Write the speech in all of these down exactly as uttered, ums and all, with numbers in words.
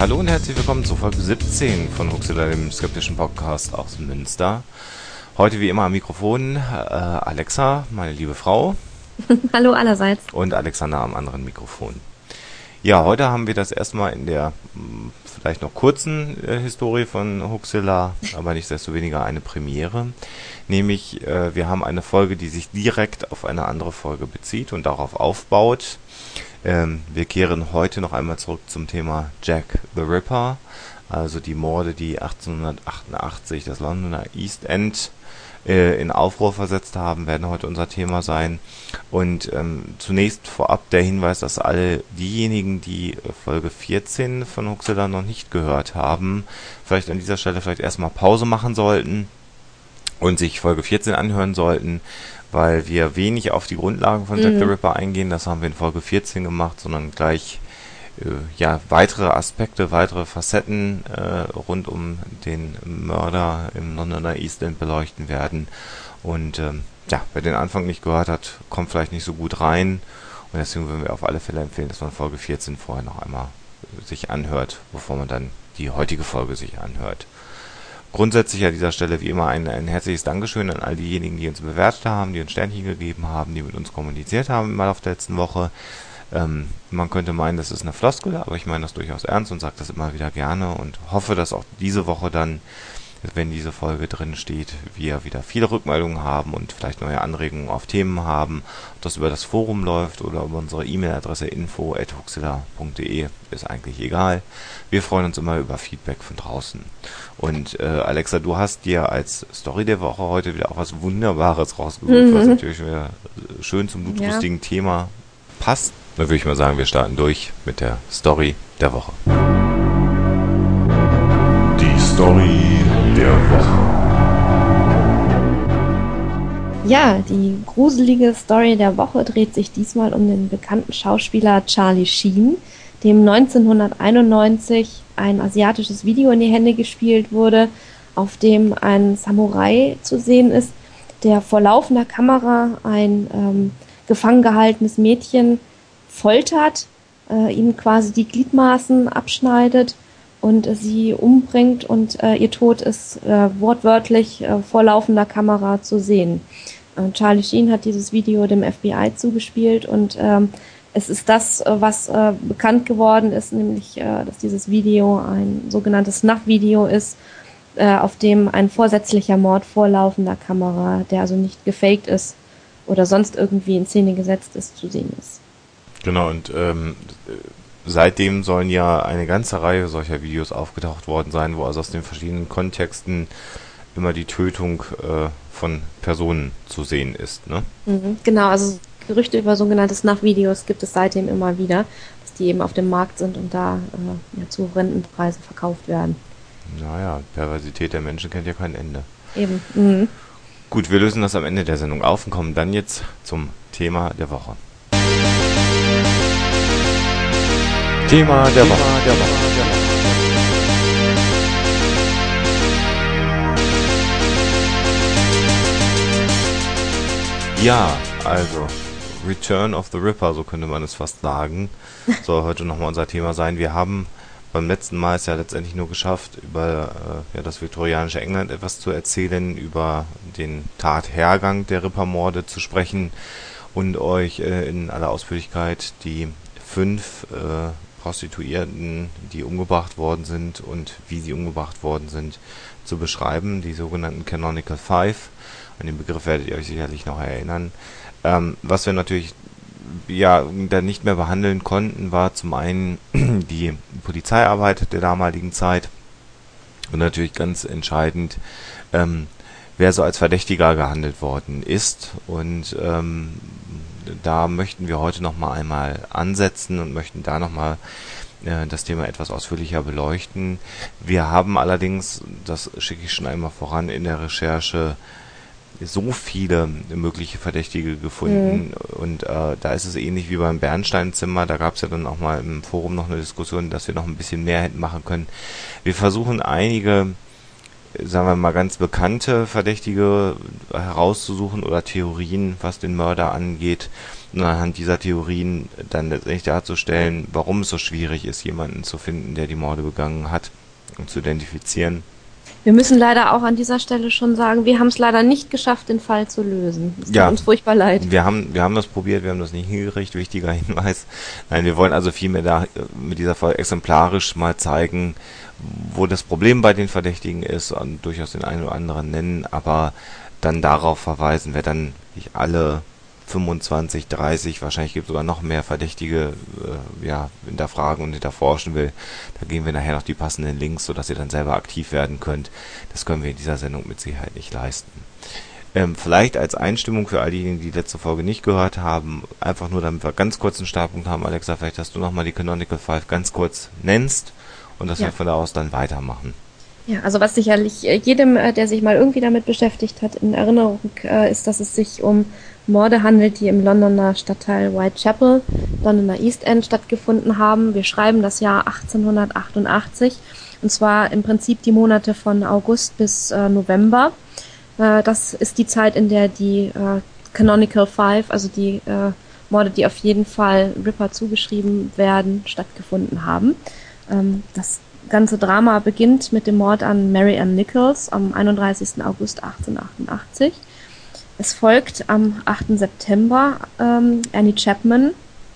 Hallo und herzlich willkommen zur Folge siebzehn von Huxilla, dem skeptischen Podcast aus Münster. Heute wie immer am Mikrofon äh, Alexa, meine liebe Frau. Hallo allerseits. Und Alexander am anderen Mikrofon. Ja, heute haben wir das erstmal in der mh, vielleicht noch kurzen äh, Historie von Huxilla, aber nichtsdestoweniger eine Premiere. Nämlich, äh, wir haben eine Folge, die sich direkt auf eine andere Folge bezieht und darauf aufbaut. Ähm, wir kehren heute noch einmal zurück zum Thema Jack the Ripper, also die Morde, die achtzehnhundertachtundachtzig das Londoner East End äh, in Aufruhr versetzt haben, werden heute unser Thema sein. Und ähm, zunächst vorab der Hinweis, dass alle diejenigen, die Folge vierzehn von Huxilla noch nicht gehört haben, vielleicht an dieser Stelle vielleicht erstmal Pause machen sollten und sich Folge vierzehn anhören sollten, weil wir wenig auf die Grundlagen von Jack mhm. the Ripper eingehen, das haben wir in Folge vierzehn gemacht, sondern gleich äh, ja weitere Aspekte, weitere Facetten äh, rund um den Mörder im Londoner East End beleuchten werden. Und ähm, ja, wer den Anfang nicht gehört hat, kommt vielleicht nicht so gut rein. Und deswegen würden wir auf alle Fälle empfehlen, dass man Folge vierzehn vorher noch einmal äh, sich anhört, bevor man dann die heutige Folge sich anhört. Grundsätzlich an dieser Stelle wie immer ein, ein herzliches Dankeschön an all diejenigen, die uns bewertet haben, die uns Sternchen gegeben haben, die mit uns kommuniziert haben mal auf der letzten Woche. Ähm, man könnte meinen, das ist eine Floskel, aber ich meine das durchaus ernst und sage das immer wieder gerne und hoffe, dass auch diese Woche dann, wenn diese Folge drin steht, wir wieder viele Rückmeldungen haben und vielleicht neue Anregungen auf Themen haben. Ob das über das Forum läuft oder über unsere E-Mail-Adresse info at huxilla punkt de, ist eigentlich egal. Wir freuen uns immer über Feedback von draußen. Und äh, Alexa, du hast dir als Story der Woche heute wieder auch was Wunderbares rausgesucht, mhm. was natürlich wieder schön zum blutlustigen ja. Thema passt. Dann würde ich mal sagen, wir starten durch mit der Story der Woche. Die Story der Woche. Ja, die gruselige Story der Woche dreht sich diesmal um den bekannten Schauspieler Charlie Sheen, dem neunzehnhunderteinundneunzig ein asiatisches Video in die Hände gespielt wurde, auf dem ein Samurai zu sehen ist, der vor laufender Kamera ein ähm, gefangen gehaltenes Mädchen foltert, äh, ihm quasi die Gliedmaßen abschneidet und äh, sie umbringt und äh, ihr Tod ist äh, wortwörtlich äh, vor laufender Kamera zu sehen. Äh, Charlie Sheen hat dieses Video dem F B I zugespielt und ähm, es ist das, äh, was äh, bekannt geworden ist, nämlich, äh, dass dieses Video ein sogenanntes Snuff-Video ist, äh, auf dem ein vorsätzlicher Mord vor laufender Kamera, der also nicht gefaked ist oder sonst irgendwie in Szene gesetzt ist, zu sehen ist. Genau, und ähm, seitdem sollen ja eine ganze Reihe solcher Videos aufgetaucht worden sein, wo also aus den verschiedenen Kontexten immer die Tötung äh, von Personen zu sehen ist, ne? Mhm, genau, also Gerüchte über sogenannte Snuff-Videos gibt es seitdem immer wieder, dass die eben auf dem Markt sind und da äh, ja, zu Rentenpreisen verkauft werden. Naja, Perversität der Menschen kennt ja kein Ende. Eben. Mhm. Gut, wir lösen das am Ende der Sendung auf und kommen dann jetzt zum Thema der Woche. Thema der Woche. Thema der Woche. Ja, also Return of the Ripper, so könnte man es fast sagen, soll heute nochmal unser Thema sein. Wir haben beim letzten Mal es ja letztendlich nur geschafft, über äh, ja, das viktorianische England etwas zu erzählen, über den Tathergang der Rippermorde zu sprechen und euch äh, in aller Ausführlichkeit die fünf äh, Prostituierten, die umgebracht worden sind und wie sie umgebracht worden sind, zu beschreiben, die sogenannten Canonical Five. An den Begriff werdet ihr euch sicherlich noch erinnern. Ähm, was wir natürlich ja dann nicht mehr behandeln konnten, war zum einen die Polizeiarbeit der damaligen Zeit und natürlich ganz entscheidend, ähm, wer so als Verdächtiger gehandelt worden ist. Und ähm, da möchten wir heute noch mal einmal ansetzen und möchten da noch mal äh, das Thema etwas ausführlicher beleuchten. Wir haben allerdings, das schicke ich schon einmal voran, in der Recherche so viele mögliche Verdächtige gefunden mhm. und äh, da ist es ähnlich wie beim Bernsteinzimmer, da gab es ja dann auch mal im Forum noch eine Diskussion, dass wir noch ein bisschen mehr hätten machen können. Wir versuchen einige, sagen wir mal, ganz bekannte Verdächtige herauszusuchen oder Theorien, was den Mörder angeht, und anhand dieser Theorien dann letztendlich darzustellen, warum es so schwierig ist, jemanden zu finden, der die Morde begangen hat und zu identifizieren. Wir müssen leider auch an dieser Stelle schon sagen, wir haben es leider nicht geschafft, den Fall zu lösen. Es tut Ja. uns furchtbar leid. Wir haben, wir haben das probiert, wir haben das nicht hingekriegt, wichtiger Hinweis. Nein, wir wollen also vielmehr da mit dieser Folge exemplarisch mal zeigen, wo das Problem bei den Verdächtigen ist und durchaus den einen oder anderen nennen, aber dann darauf verweisen, wer dann nicht alle fünfundzwanzig, dreißig, wahrscheinlich gibt es sogar noch mehr Verdächtige, äh, ja, hinterfragen und hinterforschen will. Da geben wir nachher noch die passenden Links, sodass ihr dann selber aktiv werden könnt. Das können wir in dieser Sendung mit Sicherheit nicht leisten. Ähm, vielleicht als Einstimmung für all diejenigen, die die letzte Folge nicht gehört haben, einfach nur, damit wir ganz kurz einen Startpunkt haben. Alexa, vielleicht, dass du nochmal die Canonical Five ganz kurz nennst und dass Ja. wir von da aus dann weitermachen. Ja, also was sicherlich äh, jedem, äh, der sich mal irgendwie damit beschäftigt hat, in Erinnerung äh, ist, dass es sich um Morde handelt, die im Londoner Stadtteil Whitechapel, Londoner East End stattgefunden haben. Wir schreiben das Jahr achtzehnhundertachtundachtzig und zwar im Prinzip die Monate von August bis äh, November. Äh, das ist die Zeit, in der die äh, Canonical Five, also die äh, Morde, die auf jeden Fall Ripper zugeschrieben werden, stattgefunden haben. Ähm, das ganze Drama beginnt mit dem Mord an Mary Ann Nichols am einunddreißigsten August achtzehnhundertachtundachtzig. Es folgt am achten September ähm, Annie Chapman,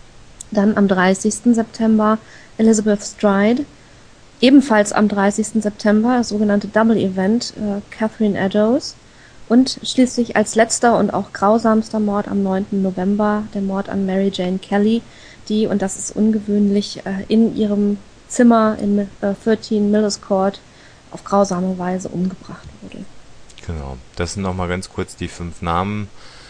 dann am dreißigsten September Elizabeth Stride, ebenfalls am dreißigsten September, das sogenannte Double Event, äh, Catherine Eddowes und schließlich als letzter und auch grausamster Mord am neunten November der Mord an Mary Jane Kelly, die, und das ist ungewöhnlich, äh, in ihrem Zimmer in äh, dreizehn Miller's Court auf grausame Weise umgebracht wurde. Genau, das sind nochmal ganz kurz die fünf Namen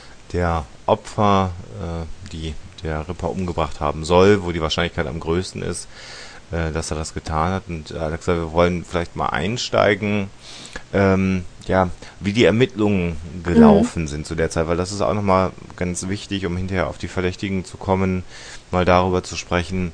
der Opfer, äh, die der Ripper umgebracht haben soll, wo die Wahrscheinlichkeit am größten ist, äh, dass er das getan hat. Und äh, Alexa, wir wollen vielleicht mal einsteigen, ähm, ja, wie die Ermittlungen gelaufen mhm. sind zu der Zeit, weil das ist auch nochmal ganz wichtig, um hinterher auf die Verdächtigen zu kommen, mal darüber zu sprechen,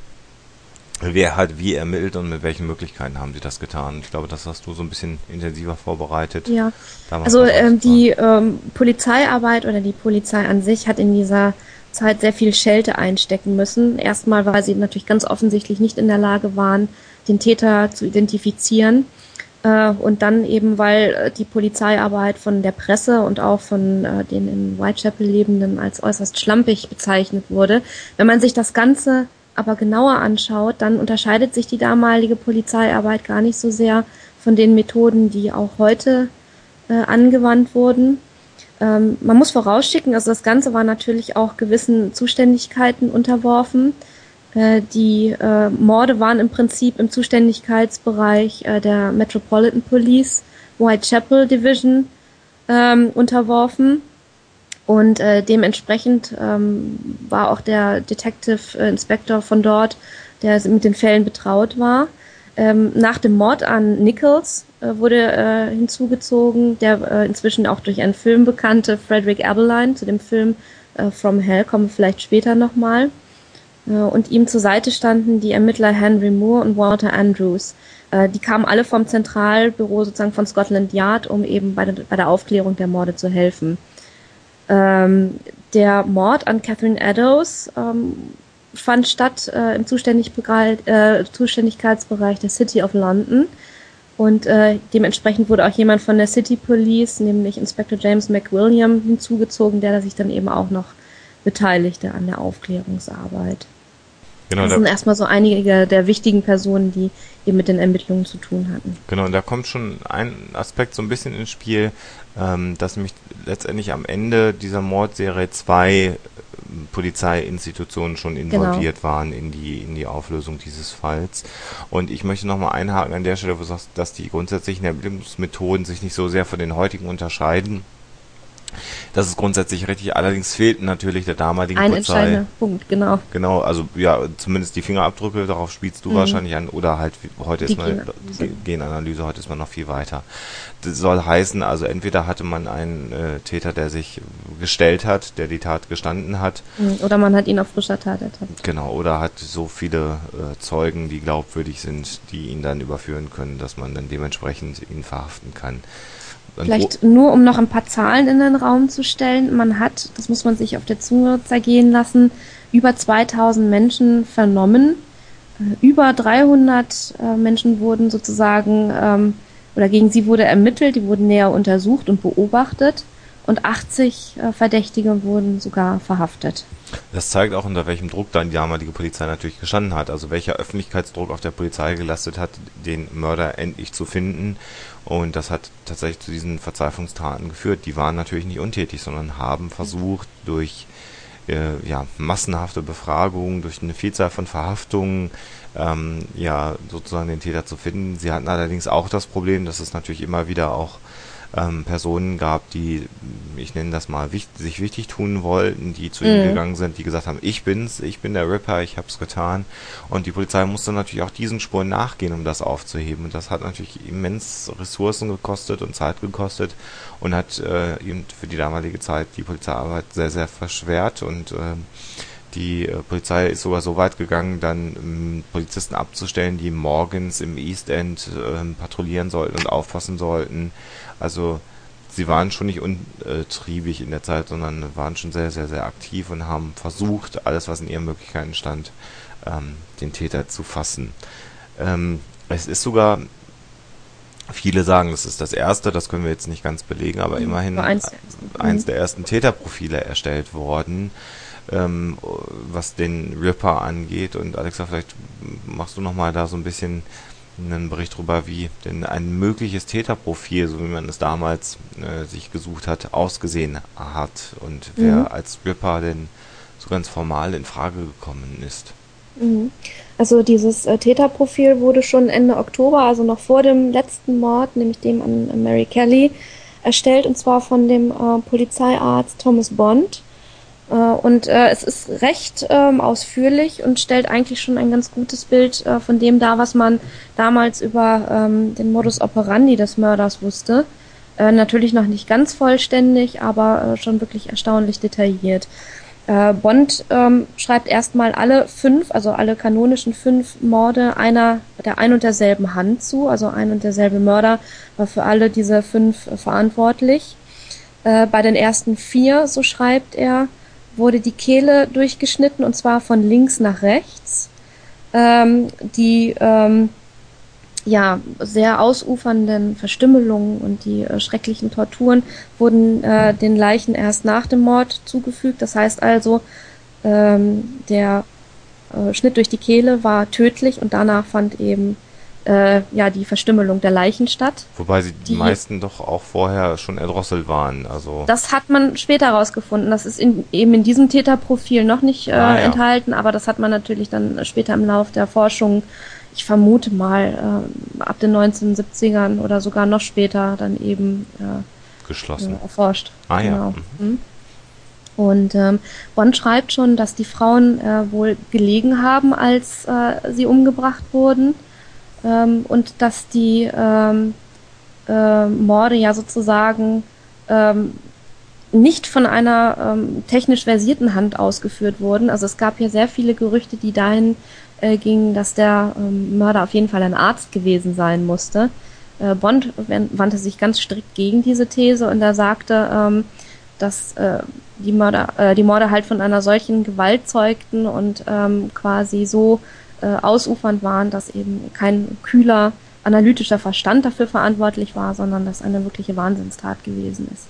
wer hat wie ermittelt und mit welchen Möglichkeiten haben sie das getan. Ich glaube, das hast du so ein bisschen intensiver vorbereitet. Ja, Damals also ähm, die ähm, Polizeiarbeit oder die Polizei an sich hat in dieser Zeit sehr viel Schelte einstecken müssen. Erstmal, weil sie natürlich ganz offensichtlich nicht in der Lage waren, den Täter zu identifizieren. Äh, und dann eben, weil äh, die Polizeiarbeit von der Presse und auch von äh, den in Whitechapel Lebenden als äußerst schlampig bezeichnet wurde. Wenn man sich das Ganze aber genauer anschaut, dann unterscheidet sich die damalige Polizeiarbeit gar nicht so sehr von den Methoden, die auch heute äh, angewandt wurden. Ähm, man muss vorausschicken, also das Ganze war natürlich auch gewissen Zuständigkeiten unterworfen. Äh, die äh, Morde waren im Prinzip im Zuständigkeitsbereich äh, der Metropolitan Police Whitechapel Division ähm, unterworfen. Und äh, dementsprechend ähm, war auch der Detective äh, Inspector von dort, der mit den Fällen betraut war. Ähm, nach dem Mord an Nichols äh, wurde äh, hinzugezogen, der äh, inzwischen auch durch einen Film bekannte Frederick Abberline. Zu dem Film äh, From Hell kommen wir vielleicht später nochmal. Äh, und ihm zur Seite standen die Ermittler Henry Moore und Walter Andrews. Äh, die kamen alle vom Zentralbüro sozusagen von Scotland Yard, um eben bei der, bei der Aufklärung der Morde zu helfen. Ähm, der Mord an Catherine Eddowes ähm, fand statt äh, im Zuständigkeit, äh, Zuständigkeitsbereich der City of London und äh, dementsprechend wurde auch jemand von der City Police, nämlich Inspector James McWilliam, hinzugezogen, der sich dann eben auch noch beteiligte an der Aufklärungsarbeit. Genau, das sind erstmal so einige der wichtigen Personen, die eben mit den Ermittlungen zu tun hatten. Genau, und da kommt schon ein Aspekt so ein bisschen ins Spiel, ähm, dass nämlich letztendlich am Ende dieser Mordserie zwei äh, Polizeiinstitutionen schon involviert genau. waren in die in die Auflösung dieses Falls. Und ich möchte nochmal einhaken an der Stelle, wo du sagst, dass die grundsätzlichen Ermittlungsmethoden sich nicht so sehr von den heutigen unterscheiden. Das ist grundsätzlich richtig, allerdings fehlt natürlich der damaligen Ein Polizei. Ein entscheidender Punkt, genau. Genau, also ja, zumindest die Fingerabdrücke, darauf spielst du mhm. wahrscheinlich an, oder halt heute die ist man, Genanalyse. Genanalyse, heute ist man noch viel weiter. Das soll heißen, also entweder hatte man einen äh, Täter, der sich gestellt hat, der die Tat gestanden hat. Oder man hat ihn auf frischer Tat ertappt. Genau, oder hat so viele äh, Zeugen, die glaubwürdig sind, die ihn dann überführen können, dass man dann dementsprechend ihn verhaften kann. Vielleicht nur, um noch ein paar Zahlen in den Raum zu stellen. Man hat, das muss man sich auf der Zunge zergehen lassen, über zweitausend Menschen vernommen. Äh, über dreihundert äh, Menschen wurden sozusagen, ähm, oder gegen sie wurde ermittelt, die wurden näher untersucht und beobachtet. Und achtzig äh, Verdächtige wurden sogar verhaftet. Das zeigt auch, unter welchem Druck dann die damalige Polizei natürlich gestanden hat. Also welcher Öffentlichkeitsdruck auf der Polizei gelastet hat, den Mörder endlich zu finden. Und das hat tatsächlich zu diesen Verzweiflungstaten geführt. Die waren natürlich nicht untätig, sondern haben versucht, durch äh, ja, massenhafte Befragungen, durch eine Vielzahl von Verhaftungen, ähm, ja, sozusagen den Täter zu finden. Sie hatten allerdings auch das Problem, dass es natürlich immer wieder auch Ähm, Personen gab, die, ich nenne das mal, wichtig, sich wichtig tun wollten, die zu mhm. ihm gegangen sind, die gesagt haben, ich bin's, ich bin der Ripper, ich hab's getan. Und die Polizei musste natürlich auch diesen Spuren nachgehen, um das aufzuheben. Und das hat natürlich immens Ressourcen gekostet und Zeit gekostet und hat äh, eben für die damalige Zeit die Polizeiarbeit sehr, sehr verschwert. Und äh, die äh, Polizei ist sogar so weit gegangen, dann ähm, Polizisten abzustellen, die morgens im East End äh, patrouillieren sollten und aufpassen sollten. Also sie waren schon nicht untriebig in der Zeit, sondern waren schon sehr, sehr, sehr aktiv und haben versucht, alles, was in ihren Möglichkeiten stand, ähm, den Täter zu fassen. Ähm, es ist sogar, viele sagen, das ist das erste, das können wir jetzt nicht ganz belegen, aber mhm, immerhin eins, eins der ersten Täterprofile erstellt worden, ähm, was den Ripper angeht. Und Alexa, vielleicht machst du nochmal da so ein bisschen einen Bericht darüber, wie denn ein mögliches Täterprofil, so wie man es damals äh, sich gesucht hat, ausgesehen hat und mhm. wer als Ripper denn so ganz formal in Frage gekommen ist. Mhm. Also dieses äh, Täterprofil wurde schon Ende Oktober, also noch vor dem letzten Mord, nämlich dem an Mary Kelly, erstellt, und zwar von dem äh, Polizeiarzt Thomas Bond. Und äh, es ist recht ähm, ausführlich und stellt eigentlich schon ein ganz gutes Bild äh, von dem dar, was man damals über ähm, den Modus operandi des Mörders wusste. Äh, natürlich noch nicht ganz vollständig, aber äh, schon wirklich erstaunlich detailliert. Äh, Bond ähm, schreibt erstmal alle fünf, also alle kanonischen fünf Morde einer der ein und derselben Hand zu. Also ein und derselbe Mörder war für alle diese fünf äh, verantwortlich. Äh, bei den ersten vier, so schreibt er, wurde die Kehle durchgeschnitten, und zwar von links nach rechts. Ähm, die ähm, ja sehr ausufernden Verstümmelungen und die äh, schrecklichen Torturen wurden äh, den Leichen erst nach dem Mord zugefügt. Das heißt also, ähm, der äh, Schnitt durch die Kehle war tödlich und danach fand eben Äh, ja, die Verstümmelung der Leichen statt. Wobei sie die, die meisten doch auch vorher schon erdrosselt waren. Also das hat man später herausgefunden. Das ist in, eben in diesem Täterprofil noch nicht äh, ah, ja. enthalten, aber das hat man natürlich dann später im Lauf der Forschung, ich vermute mal, äh, ab den neunzehnhundertsiebzigern oder sogar noch später dann eben äh, geschlossen. Äh, erforscht. Ah genau. ja. Mhm. Und ähm, Bond schreibt schon, dass die Frauen äh, wohl gelegen haben, als äh, sie umgebracht wurden. Ähm, und dass die ähm, äh, Morde ja sozusagen ähm, nicht von einer ähm, technisch versierten Hand ausgeführt wurden. Also es gab hier sehr viele Gerüchte, die dahin äh, gingen, dass der ähm, Mörder auf jeden Fall ein Arzt gewesen sein musste. Äh, Bond wandte sich ganz strikt gegen diese These und er sagte, ähm, dass äh, die Mörder, äh, die Morde halt von einer solchen Gewalt zeugten und ähm, quasi so ausufernd waren, dass eben kein kühler, analytischer Verstand dafür verantwortlich war, sondern dass eine wirkliche Wahnsinnstat gewesen ist.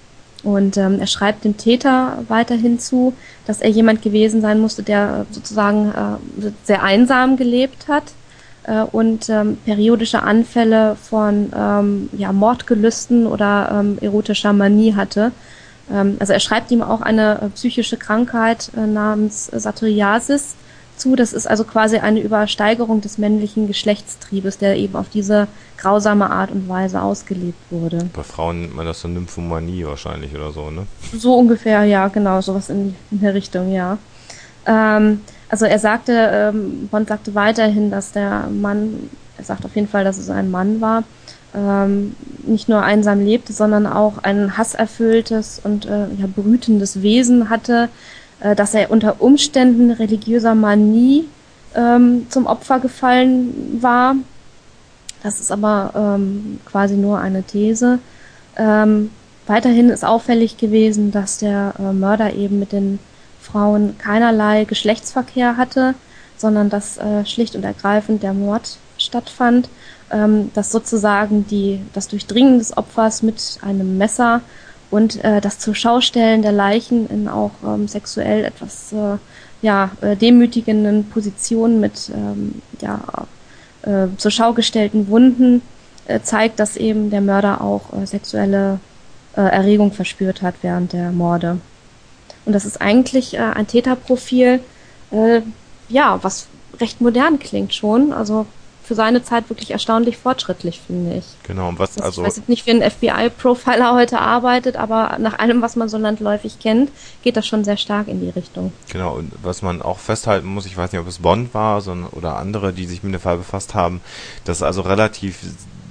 Und ähm, er schreibt dem Täter weiterhin zu, dass er jemand gewesen sein musste, der sozusagen äh, sehr einsam gelebt hat äh, und ähm, periodische Anfälle von ähm, ja, Mordgelüsten oder ähm, erotischer Manie hatte. Ähm, also er schreibt ihm auch eine äh, psychische Krankheit äh, namens Satyriasis zu. Das ist also quasi eine Übersteigerung des männlichen Geschlechtstriebes, der eben auf diese grausame Art und Weise ausgelebt wurde. Bei Frauen nennt man das so Nymphomanie wahrscheinlich oder so, ne? So ungefähr, ja, genau, sowas in, in der Richtung, ja. Ähm, also er sagte, ähm, Bond sagte weiterhin, dass der Mann, er sagt auf jeden Fall, dass es ein Mann war, ähm, nicht nur einsam lebte, sondern auch ein hasserfülltes und äh, ja, brütendes Wesen hatte, dass er unter Umständen religiöser Manie ähm, zum Opfer gefallen war. Das ist aber ähm, quasi nur eine These. Ähm, weiterhin ist auffällig gewesen, dass der äh, Mörder eben mit den Frauen keinerlei Geschlechtsverkehr hatte, sondern dass äh, schlicht und ergreifend der Mord stattfand, ähm, dass sozusagen die, das Durchdringen des Opfers mit einem Messer und äh, das Zurschaustellen der Leichen in auch ähm, sexuell etwas äh, ja, äh, demütigenden Positionen mit ähm, ja, äh, zur Schau gestellten Wunden äh, zeigt, dass eben der Mörder auch äh, sexuelle äh, Erregung verspürt hat während der Morde. Und das ist eigentlich äh, ein Täterprofil, äh, ja, was recht modern klingt schon. Also für seine Zeit wirklich erstaunlich fortschrittlich, finde ich. Genau, und was also. Ich weiß jetzt nicht, wie ein F B I-Profiler heute arbeitet, aber nach allem, was man so landläufig kennt, geht das schon sehr stark in die Richtung. Genau, und was man auch festhalten muss, ich weiß nicht, ob es Bond war sondern, oder andere, die sich mit dem Fall befasst haben, dass also relativ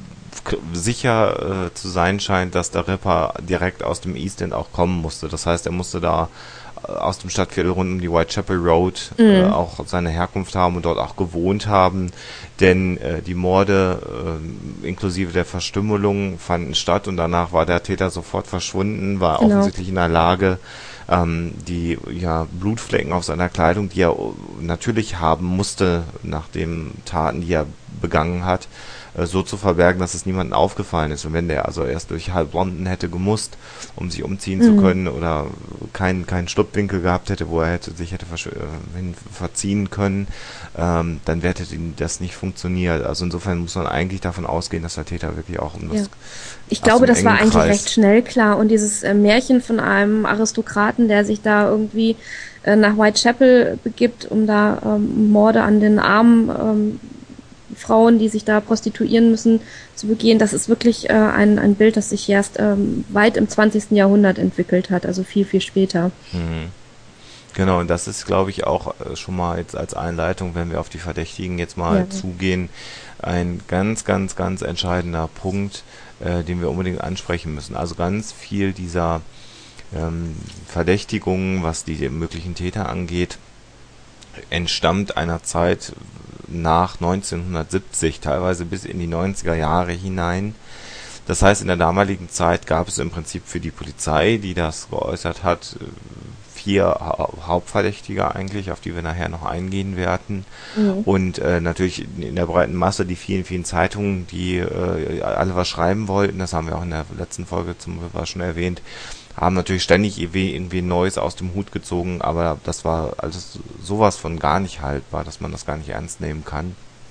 sicher äh, zu sein scheint, dass der Ripper direkt aus dem East End auch kommen musste. Das heißt, er musste da äh, aus dem Stadtviertel rund um die Whitechapel Road mhm. äh, auch seine Herkunft haben und dort auch gewohnt haben, denn äh, die Morde äh, inklusive der Verstümmelung fanden statt und danach war der Täter sofort verschwunden, war genau. offensichtlich in der Lage, ähm, die ja, Blutflecken auf seiner Kleidung, die er natürlich haben musste nach den Taten, die er begangen hat, so zu verbergen, dass es niemandem aufgefallen ist. Und wenn der also erst durch halb London hätte gemusst, um sich umziehen mhm. zu können oder keinen keinen Schlupfwinkel gehabt hätte, wo er hätte sich hätte versch- hin verziehen können, ähm, dann hätte das nicht funktioniert. Also insofern muss man eigentlich davon ausgehen, dass der Täter wirklich auch um das... Ja. Ich glaube, das war eigentlich Kreis recht schnell klar. Und dieses äh, Märchen von einem Aristokraten, der sich da irgendwie äh, nach Whitechapel begibt, um da ähm, Morde an den armen ähm, Frauen, die sich da prostituieren müssen, zu begehen, das ist wirklich äh, ein, ein Bild, das sich erst ähm, weit im zwanzigsten Jahrhundert entwickelt hat, also viel, viel später. Mhm. Genau, und das ist, glaube ich, auch äh, schon mal jetzt als Einleitung, wenn wir auf die Verdächtigen jetzt mal ja. zugehen, ein ganz, ganz, ganz entscheidender Punkt, äh, den wir unbedingt ansprechen müssen. Also ganz viel dieser ähm, Verdächtigungen, was die möglichen Täter angeht, entstammt einer Zeit nach neunzehnhundertsiebzig, teilweise bis in die neunziger Jahre hinein. Das heißt, in der damaligen Zeit gab es im Prinzip für die Polizei, die das geäußert hat, vier ha- Hauptverdächtige eigentlich, auf die wir nachher noch eingehen werden. Mhm. Und äh, natürlich in der breiten Masse die vielen, vielen Zeitungen, die äh, alle was schreiben wollten. Das haben wir auch in der letzten Folge zum war schon erwähnt. Haben natürlich ständig irgendwie, irgendwie Neues aus dem Hut gezogen, aber das war alles sowas von gar nicht haltbar, dass man das gar nicht ernst nehmen kann.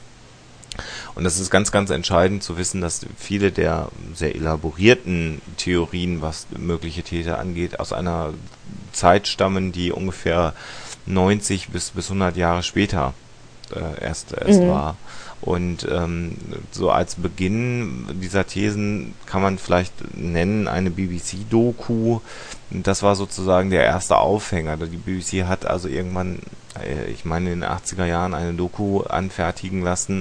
Und das ist ganz, ganz entscheidend zu wissen, dass viele der sehr elaborierten Theorien, was mögliche Täter angeht, aus einer Zeit stammen, die ungefähr neunzig bis bis hundert Jahre später äh, erst erst mhm. war. Und ähm, so als Beginn dieser Thesen kann man vielleicht nennen eine B B C-Doku. Das war sozusagen der erste Aufhänger. Die B B C hat also irgendwann, äh, ich meine in den achtziger Jahren, eine Doku anfertigen lassen,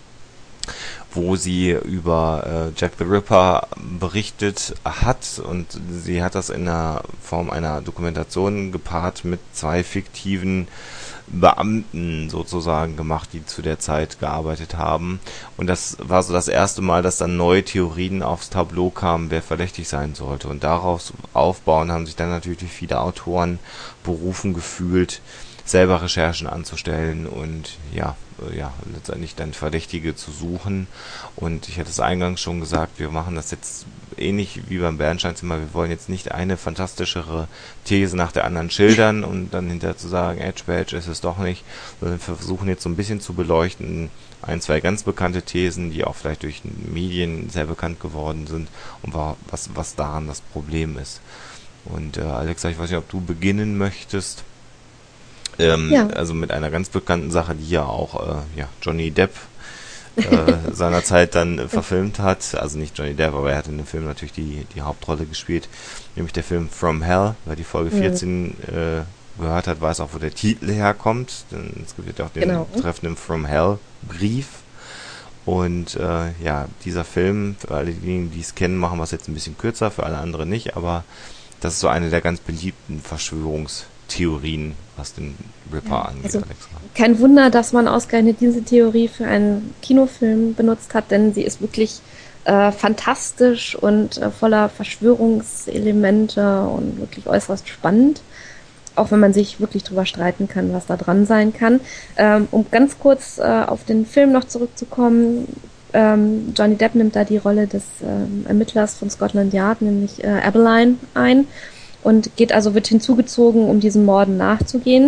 wo sie über äh, Jack the Ripper berichtet hat, und sie hat das in der Form einer Dokumentation gepaart mit zwei fiktiven Beamten sozusagen gemacht, die zu der Zeit gearbeitet haben. Und das war so das erste Mal, dass dann neue Theorien aufs Tableau kamen, wer verdächtig sein sollte. Und daraus aufbauen haben sich dann natürlich viele Autoren berufen gefühlt, selber Recherchen anzustellen und ja, ja, letztendlich dann Verdächtige zu suchen. Und ich hatte es eingangs schon gesagt, wir machen das jetzt ähnlich wie beim Bernsteinzimmer. Wir wollen jetzt nicht eine fantastischere These nach der anderen schildern und dann hinterher zu sagen, Edge Badge ist es doch nicht, sondern wir versuchen jetzt so ein bisschen zu beleuchten, ein, zwei ganz bekannte Thesen, die auch vielleicht durch Medien sehr bekannt geworden sind und was, was daran das Problem ist. Und äh, Alexa, ich weiß nicht, ob du beginnen möchtest. Ähm, ja. Also mit einer ganz bekannten Sache, die ja auch äh, ja, Johnny Depp äh, seinerzeit dann äh, verfilmt hat. Also nicht Johnny Depp, aber er hat in dem Film natürlich die, die Hauptrolle gespielt. Nämlich der Film From Hell. Wer die Folge vierzehn äh, gehört hat, weiß auch, wo der Titel herkommt. Denn es gibt ja auch den genau. treffenden From Hell Brief. Und äh, ja, dieser Film, für alle diejenigen, die es kennen, machen wir es jetzt ein bisschen kürzer, für alle anderen nicht. Aber das ist so eine der ganz beliebten Verschwörungstheorien, was den Ripper ja, angeht, also Alexa. Kein Wunder, dass man ausgerechnet diese Theorie für einen Kinofilm benutzt hat, denn sie ist wirklich äh, fantastisch und äh, voller Verschwörungselemente und wirklich äußerst spannend. Auch wenn man sich wirklich drüber streiten kann, was da dran sein kann. Ähm, um ganz kurz äh, auf den Film noch zurückzukommen, ähm, Johnny Depp nimmt da die Rolle des ähm, Ermittlers von Scotland Yard, nämlich äh, Abberline, ein und geht also, wird hinzugezogen, um diesen Morden nachzugehen.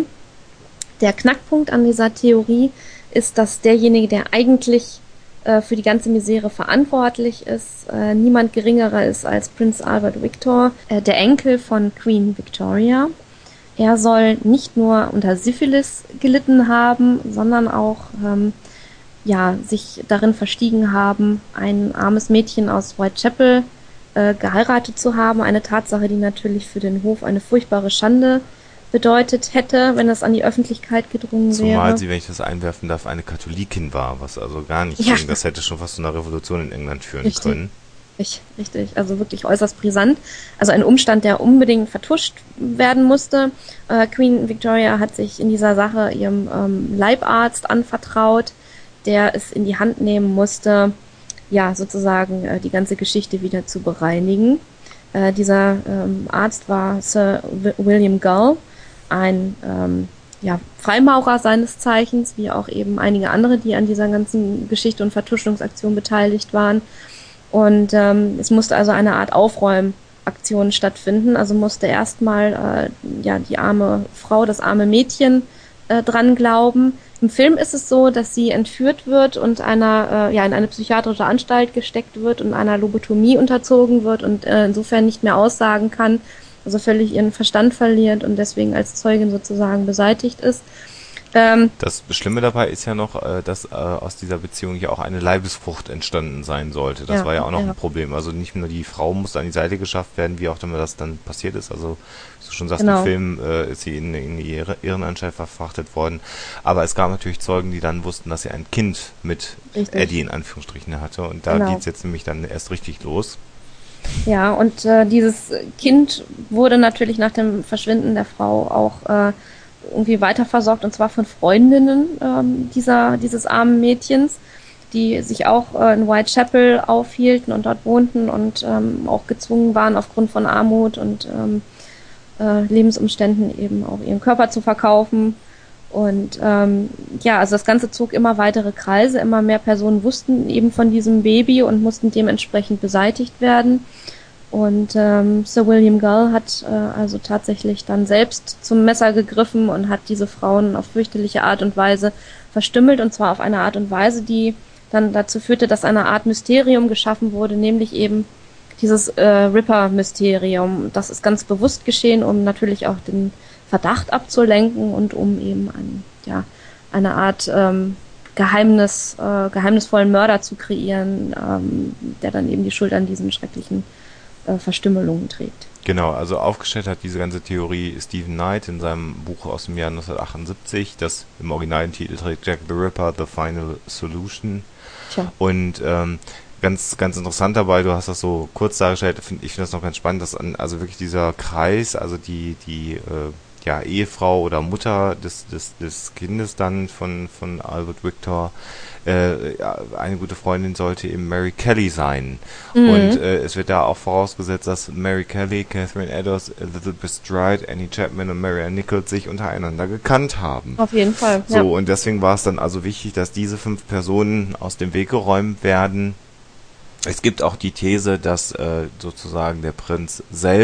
Der Knackpunkt an dieser Theorie ist, dass derjenige, der eigentlich äh, für die ganze Misere verantwortlich ist, äh, niemand geringerer ist als Prinz Albert Victor, äh, der Enkel von Queen Victoria. Er soll nicht nur unter Syphilis gelitten haben, sondern auch ähm, ja, sich darin verstiegen haben, ein armes Mädchen aus Whitechapel äh, geheiratet zu haben. Eine Tatsache, die natürlich für den Hof eine furchtbare Schande bedeutet hätte, wenn das an die Öffentlichkeit gedrungen Zumal wäre. Zumal sie, wenn ich das einwerfen darf, eine Katholikin war, was also gar nicht ja. ging. Das hätte schon fast zu einer Revolution in England führen Richtig. können. Richtig, richtig, also wirklich äußerst brisant. Also ein Umstand, der unbedingt vertuscht werden musste. Äh, Queen Victoria hat sich in dieser Sache ihrem ähm, Leibarzt anvertraut, der es in die Hand nehmen musste, ja, sozusagen äh, die ganze Geschichte wieder zu bereinigen. Äh, dieser ähm, Arzt war Sir w- William Gull, ein ähm, ja, Freimaurer seines Zeichens, wie auch eben einige andere, die an dieser ganzen Geschichte und Vertuschungsaktion beteiligt waren. Und ähm, es musste also eine Art Aufräumaktion stattfinden. Also musste erstmal äh, ja, die arme Frau, das arme Mädchen äh, dran glauben. Im Film ist es so, dass sie entführt wird und einer, äh, ja, in eine psychiatrische Anstalt gesteckt wird und einer Lobotomie unterzogen wird und äh, insofern nicht mehr aussagen kann, also völlig ihren Verstand verliert und deswegen als Zeugin sozusagen beseitigt ist. Ähm, das Schlimme dabei ist ja noch, äh, dass äh, aus dieser Beziehung ja auch eine Leibesfrucht entstanden sein sollte. Das ja, war ja auch noch ja. ein Problem. Also nicht nur die Frau musste an die Seite geschafft werden, wie auch immer das dann passiert ist. Also wie du schon sagst, genau. Im Film äh, ist sie in, in die Irrenanstalt verfrachtet worden. Aber es gab natürlich Zeugen, die dann wussten, dass sie ein Kind mit richtig. Eddie in Anführungsstrichen hatte. Und da genau. geht's jetzt nämlich dann erst richtig los. Ja, und äh, dieses Kind wurde natürlich nach dem Verschwinden der Frau auch äh, irgendwie weiterversorgt, und zwar von Freundinnen ähm, dieser dieses armen Mädchens, die sich auch äh, in Whitechapel aufhielten und dort wohnten und ähm, auch gezwungen waren, aufgrund von Armut und ähm, äh, Lebensumständen eben auch ihren Körper zu verkaufen. Und ähm, ja, also das Ganze zog immer weitere Kreise, immer mehr Personen wussten eben von diesem Baby und mussten dementsprechend beseitigt werden. Und ähm, Sir William Gull hat äh, also tatsächlich dann selbst zum Messer gegriffen und hat diese Frauen auf fürchterliche Art und Weise verstümmelt, und zwar auf eine Art und Weise, die dann dazu führte, dass eine Art Mysterium geschaffen wurde, nämlich eben dieses äh, Ripper-Mysterium. Das ist ganz bewusst geschehen, um natürlich auch den Verdacht abzulenken und um eben ein, ja, eine Art ähm, Geheimnis, äh, geheimnisvollen Mörder zu kreieren, ähm, der dann eben die Schuld an diesen schrecklichen Verstümmelungen trägt. Genau, also aufgestellt hat diese ganze Theorie Stephen Knight in seinem Buch aus dem Jahr neunzehnhundertachtundsiebzig, das im originalen Titel trägt Jack the Ripper, The Final Solution. Tja. Und ähm, ganz ganz interessant dabei, du hast das so kurz dargestellt, find, ich finde das noch ganz spannend, dass an, also wirklich dieser Kreis, also die die äh, ja, Ehefrau oder Mutter des des des Kindes dann von von Albert Victor, äh, ja, eine gute Freundin sollte eben Mary Kelly sein. Mhm. Und äh, es wird da auch vorausgesetzt, dass Mary Kelly, Catherine Eddowes, Elizabeth Stride, Annie Chapman und Marianne Nichols sich untereinander gekannt haben. Auf jeden Fall. So, ja. Und deswegen war es dann also wichtig, dass diese fünf Personen aus dem Weg geräumt werden. Es gibt auch die These, dass äh, sozusagen der Prinz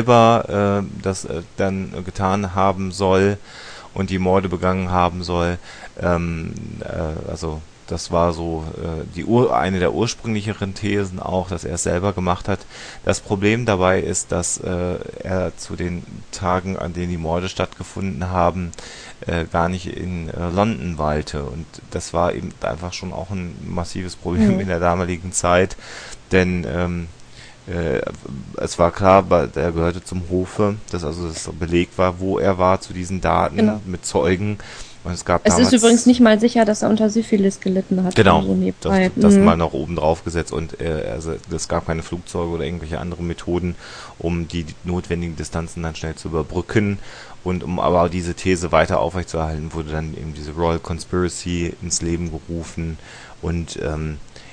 selber äh, das äh, dann getan haben soll und die Morde begangen haben soll. Ähm, äh, also das war so äh, die Ur eine der ursprünglicheren Thesen auch, dass er es selber gemacht hat. Das Problem dabei ist, dass äh, er zu den Tagen, an denen die Morde stattgefunden haben, äh, gar nicht in äh, London weilte. Und das war eben einfach schon auch ein massives Problem mhm. in der damaligen Zeit. Denn ähm, äh, es war klar, er gehörte zum Hofe, dass also das belegt war, wo er war zu diesen Daten genau. mit Zeugen. Und es gab es ist übrigens nicht mal sicher, dass er unter Syphilis gelitten hat. Genau, so das, das mhm. mal noch oben drauf gesetzt. Und äh, also es gab keine Flugzeuge oder irgendwelche anderen Methoden, um die, die notwendigen Distanzen dann schnell zu überbrücken. Und um aber diese These weiter aufrechtzuerhalten, wurde dann eben diese Royal Conspiracy ins Leben gerufen. Und ähm,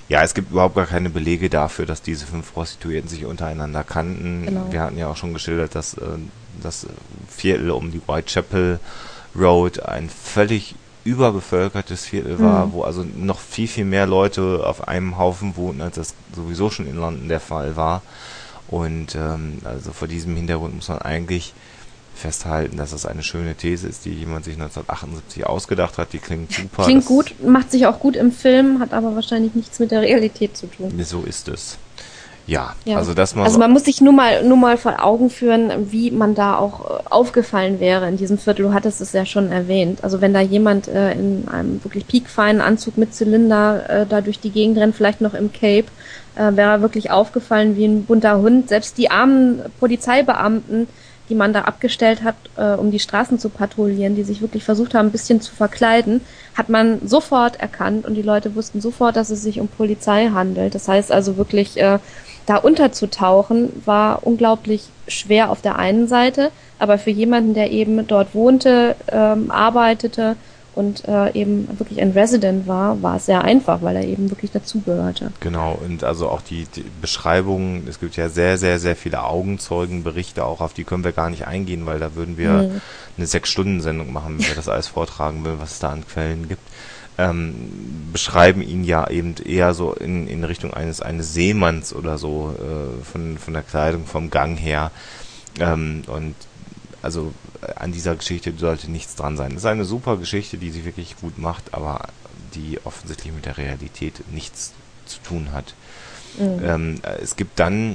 Ja, es gibt überhaupt gar keine Belege dafür, dass diese fünf Prostituierten sich untereinander kannten. Genau. Wir hatten ja auch schon geschildert, dass äh, das Viertel um die Whitechapel Road ein völlig überbevölkertes Viertel war, Mhm. wo also noch viel, viel mehr Leute auf einem Haufen wohnten, als das sowieso schon in London der Fall war. Und ähm, also vor diesem Hintergrund muss man eigentlich festhalten, dass das eine schöne These ist, die jemand sich neunzehnhundertachtundsiebzig ausgedacht hat. Die klingt super. Klingt das, gut, macht sich auch gut im Film, hat aber wahrscheinlich nichts mit der Realität zu tun. So ist es. Ja, Ja. also das mal Also so, man muss sich nur mal nur mal vor Augen führen, wie man da auch äh, aufgefallen wäre in diesem Viertel. Du hattest es ja schon erwähnt. Also wenn da jemand äh, in einem wirklich piekfeinen Anzug mit Zylinder äh, da durch die Gegend rennt, vielleicht noch im Cape, äh, wäre er wirklich aufgefallen wie ein bunter Hund. Selbst die armen Polizeibeamten, die man da abgestellt hat, äh, um die Straßen zu patrouillieren, die sich wirklich versucht haben, ein bisschen zu verkleiden, hat man sofort erkannt und die Leute wussten sofort, dass es sich um Polizei handelt. Das heißt also wirklich, äh, da unterzutauchen, war unglaublich schwer auf der einen Seite, aber für jemanden, der eben dort wohnte, ähm, arbeitete und äh, eben wirklich ein Resident war, war es sehr einfach, weil er eben wirklich dazugehörte. genau, und also auch die, die Beschreibungen, es gibt ja sehr, sehr, sehr viele Augenzeugenberichte, auch auf die können wir gar nicht eingehen, weil da würden wir Mhm. eine Sechs-Stunden-Sendung machen, wenn wir das alles vortragen will, was es da an Quellen gibt. Ähm, beschreiben ihn ja eben eher so in, in Richtung eines eines Seemanns oder so, äh, von, von der Kleidung, vom Gang her. Ähm, und also äh, an dieser Geschichte sollte nichts dran sein. Es ist eine super Geschichte, die sie wirklich gut macht, aber die offensichtlich mit der Realität nichts zu tun hat. Mhm. Ähm, äh, es gibt dann,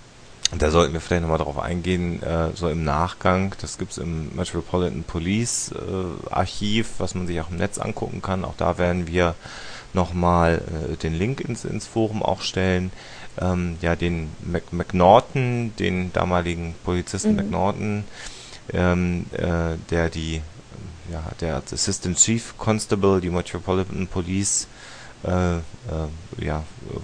da sollten wir vielleicht nochmal drauf eingehen, äh, so im Nachgang, das gibt's im Metropolitan Police äh, Archiv, was man sich auch im Netz angucken kann. Auch da werden wir nochmal äh, den Link ins, ins Forum auch stellen. Ähm, ja, den Mac McNaughton, den damaligen Polizisten Mhm. McNaughton, ähm, äh, der die, äh, ja, der als Assistant Chief Constable die Metropolitan Police äh, äh, ja, äh,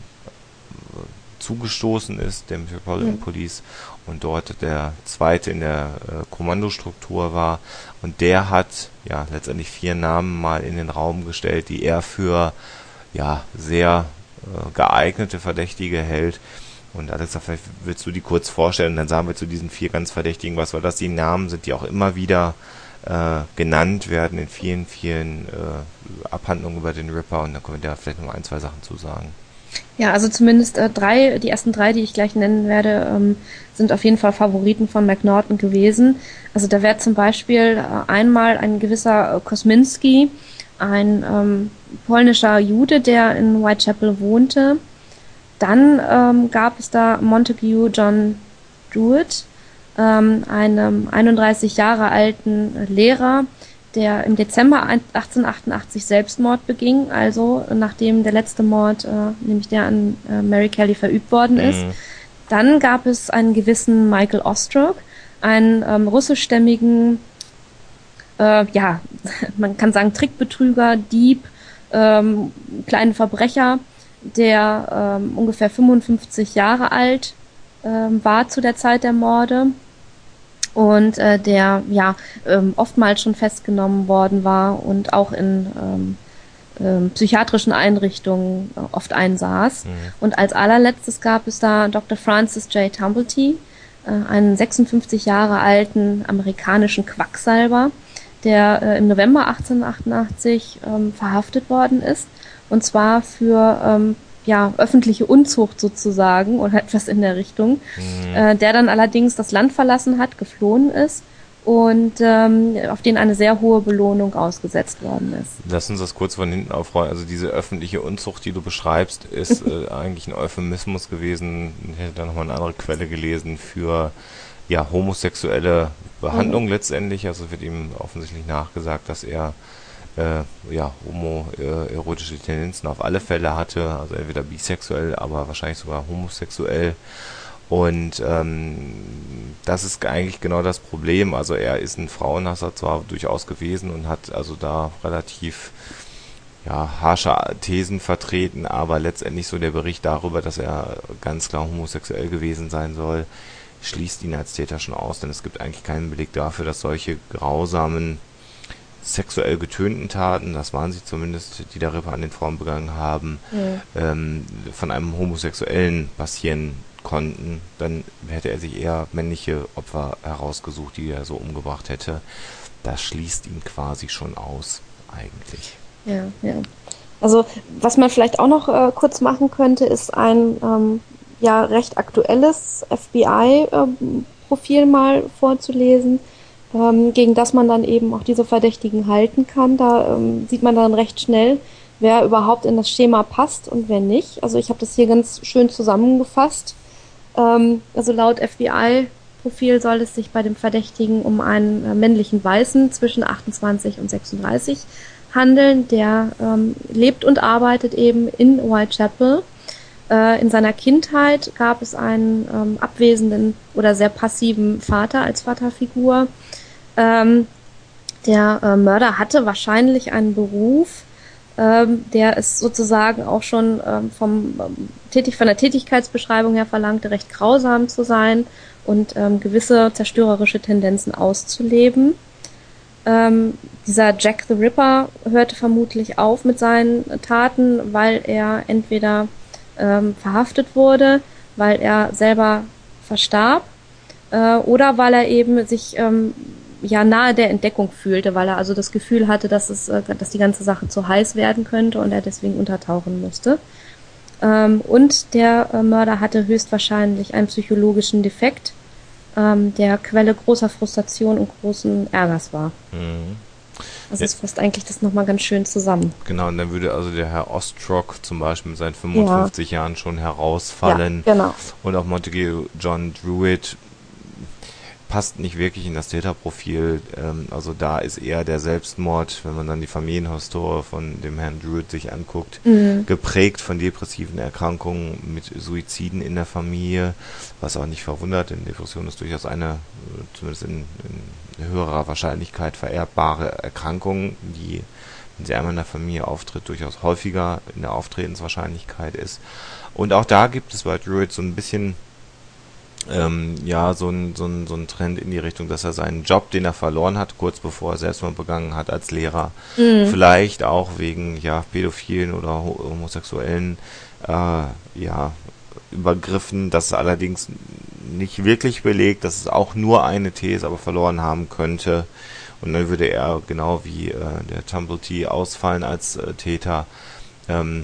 zugestoßen ist, der Metropolitan Mhm. Police, und dort der zweite in der äh, Kommandostruktur war. Und der hat ja letztendlich vier Namen mal in den Raum gestellt, die er für ja sehr äh, geeignete Verdächtige hält. Und Alexa, vielleicht willst du die kurz vorstellen, dann sagen wir zu diesen vier ganz Verdächtigen, was war das? Die Namen sind, die auch immer wieder äh, genannt werden in vielen, vielen äh, Abhandlungen über den Ripper, und da können wir da vielleicht noch mal ein, zwei Sachen zu sagen. Ja, also zumindest äh, drei, die ersten drei, die ich gleich nennen werde, ähm, sind auf jeden Fall Favoriten von McNaughton gewesen. Also da wäre zum Beispiel äh, einmal ein gewisser äh, Kosminski, ein ähm, polnischer Jude, der in Whitechapel wohnte. Dann ähm, gab es da Montague John Druitt, ähm, einem einunddreißig Jahre alten Lehrer, der im Dezember achtzehnhundertachtundachtzig Selbstmord beging, also nachdem der letzte Mord, äh, nämlich der an äh, Mary Kelly verübt worden ist. Mhm. Dann gab es einen gewissen Michael Ostrog, einen ähm, russischstämmigen, äh, ja, man kann sagen Trickbetrüger, Dieb, ähm, kleinen Verbrecher, der ähm, ungefähr fünfundfünfzig Jahre alt ähm, war zu der Zeit der Morde und äh, der ja ähm, oftmals schon festgenommen worden war und auch in ähm, ähm, psychiatrischen Einrichtungen äh, oft einsaß. Mhm. Und als allerletztes gab es da Doktor Francis J. Tumblety, äh, einen sechsundfünfzig Jahre alten amerikanischen Quacksalber, der äh, im November achtzehnhundertachtundachtzig ähm, verhaftet worden ist, und zwar für ähm, ja, öffentliche Unzucht sozusagen oder etwas in der Richtung, Mhm. äh, der dann allerdings das Land verlassen hat, geflohen ist und ähm, auf den eine sehr hohe Belohnung ausgesetzt worden ist. Lass uns das kurz von hinten aufrollen. Also diese öffentliche Unzucht, die du beschreibst, ist äh, eigentlich ein Euphemismus gewesen. Ich hätte da nochmal eine andere Quelle gelesen für ja homosexuelle Behandlung Mhm. letztendlich. Also wird ihm offensichtlich nachgesagt, dass er äh, ja homoerotische Tendenzen auf alle Fälle hatte. Also entweder bisexuell, aber wahrscheinlich sogar homosexuell. Und ähm, das ist eigentlich genau das Problem. Also er ist ein Frauenhasser zwar durchaus gewesen und hat also da relativ ja, harsche Thesen vertreten, aber letztendlich so der Bericht darüber, dass er ganz klar homosexuell gewesen sein soll, schließt ihn als Täter schon aus, denn es gibt eigentlich keinen Beleg dafür, dass solche grausamen sexuell getönten Taten, das waren sie zumindest, die der Ripper an den Frauen begangen haben, ja. ähm, von einem Homosexuellen passieren konnten, dann hätte er sich eher männliche Opfer herausgesucht, die er so umgebracht hätte. Das schließt ihn quasi schon aus, eigentlich. Ja, ja. Also, was man vielleicht auch noch äh, kurz machen könnte, ist ein ähm, ja recht aktuelles F B I-Profil ähm, mal vorzulesen, ähm, gegen das man dann eben auch diese Verdächtigen halten kann. Da ähm, sieht man dann recht schnell, wer überhaupt in das Schema passt und wer nicht. Also ich habe das hier ganz schön zusammengefasst. Ähm, also laut F B I-Profil soll es sich bei dem Verdächtigen um einen äh, männlichen Weißen zwischen achtundzwanzig und sechsunddreißig handeln, der ähm, lebt und arbeitet eben in Whitechapel. Äh, in seiner Kindheit gab es einen ähm, abwesenden oder sehr passiven Vater als Vaterfigur. Ähm, der äh, Mörder hatte wahrscheinlich einen Beruf, ähm, der es sozusagen auch schon ähm, vom ähm, tätig von der Tätigkeitsbeschreibung her verlangte, recht grausam zu sein und ähm, gewisse zerstörerische Tendenzen auszuleben. Ähm, dieser Jack the Ripper hörte vermutlich auf mit seinen Taten, weil er entweder ähm, verhaftet wurde, weil er selber verstarb äh, oder weil er eben sich ähm, ja nahe der Entdeckung fühlte, weil er also das Gefühl hatte, dass es, äh, dass die ganze Sache zu heiß werden könnte und er deswegen untertauchen musste. Ähm, und der äh, Mörder hatte höchstwahrscheinlich einen psychologischen Defekt, ähm, der Quelle großer Frustration und großen Ärgers war. Mhm. Also es fasst eigentlich das nochmal ganz schön zusammen. Genau, und dann würde also der Herr Ostrock zum Beispiel mit seinen fünfundfünfzig ja. Jahren schon herausfallen. Ja, genau. Und auch Montague John Druitt passt nicht wirklich in das Täterprofil. Ähm, also da ist eher der Selbstmord, wenn man dann die Familienhistorie von dem Herrn Druitt sich anguckt, mhm. geprägt von depressiven Erkrankungen mit Suiziden in der Familie, was auch nicht verwundert, denn Depression ist durchaus eine, zumindest in, in höherer Wahrscheinlichkeit vererbbare Erkrankung, die, wenn sie einmal in der Familie auftritt, durchaus häufiger in der Auftretenswahrscheinlichkeit ist. Und auch da gibt es bei Druitt so ein bisschen Ähm, ja, so ein, so, ein, so ein Trend in die Richtung, dass er seinen Job, den er verloren hat, kurz bevor er Selbstmord begangen hat als Lehrer, mhm. vielleicht auch wegen ja pädophilen oder homosexuellen äh, ja, Übergriffen, das allerdings nicht wirklich belegt, dass es auch nur eine These, aber verloren haben könnte. Und dann würde er genau wie äh, der Tumblety ausfallen als äh, Täter. Ähm,